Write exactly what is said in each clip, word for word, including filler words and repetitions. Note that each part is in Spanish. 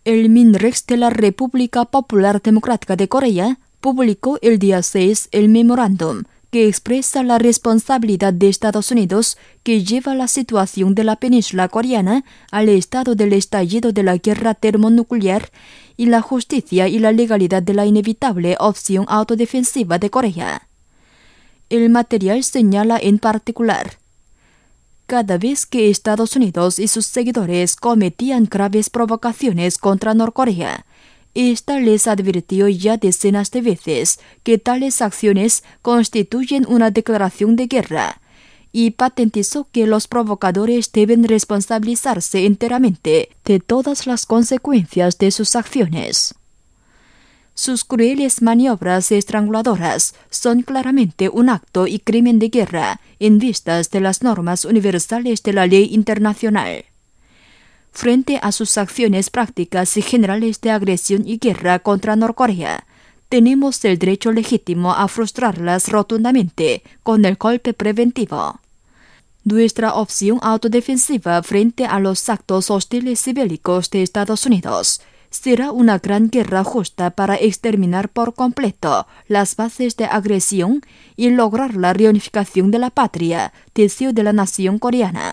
El MINREX de la República Popular Democrática de Corea publicó el día seis el memorándum que expresa la responsabilidad de Estados Unidos que lleva la situación de la península coreana al estado del estallido de la guerra termonuclear y la justicia y la legalidad de la inevitable opción autodefensiva de Corea. El material señala en particular: cada vez que Estados Unidos y sus seguidores cometían graves provocaciones contra Norcorea, esta les advirtió ya decenas de veces que tales acciones constituyen una declaración de guerra y patentizó que los provocadores deben responsabilizarse enteramente de todas las consecuencias de sus acciones. Sus crueles maniobras estranguladoras son claramente un acto y crimen de guerra en vistas de las normas universales de la ley internacional. Frente a sus acciones prácticas y generales de agresión y guerra contra Norcorea, tenemos el derecho legítimo a frustrarlas rotundamente con el golpe preventivo. Nuestra opción autodefensiva frente a los actos hostiles y bélicos de Estados Unidos será una gran guerra justa para exterminar por completo las bases de agresión y lograr la reunificación de la patria, deseo de la nación coreana.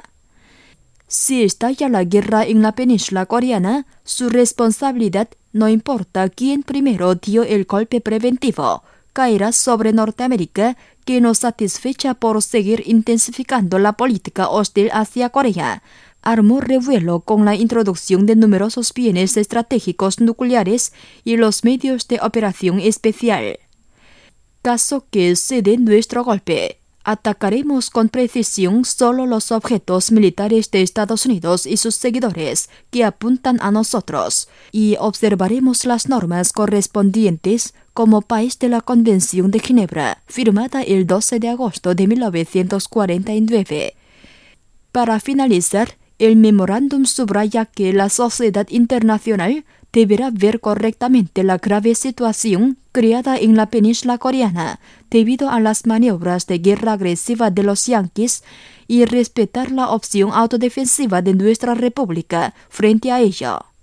Si estalla la guerra en la península coreana, su responsabilidad, no importa quién primero dio el golpe preventivo, caerá sobre Norteamérica, que no satisfecha por seguir intensificando la política hostil hacia Corea, armó revuelo con la introducción de numerosos bienes estratégicos nucleares y los medios de operación especial. Caso que se dé nuestro golpe, atacaremos con precisión solo los objetos militares de Estados Unidos y sus seguidores que apuntan a nosotros, y observaremos las normas correspondientes como país de la Convención de Ginebra, firmada el doce de agosto de mil novecientos cuarenta y nueve. Para finalizar, el memorándum subraya que la sociedad internacional deberá ver correctamente la grave situación creada en la península coreana debido a las maniobras de guerra agresiva de los yanquis y respetar la opción autodefensiva de nuestra república frente a ello.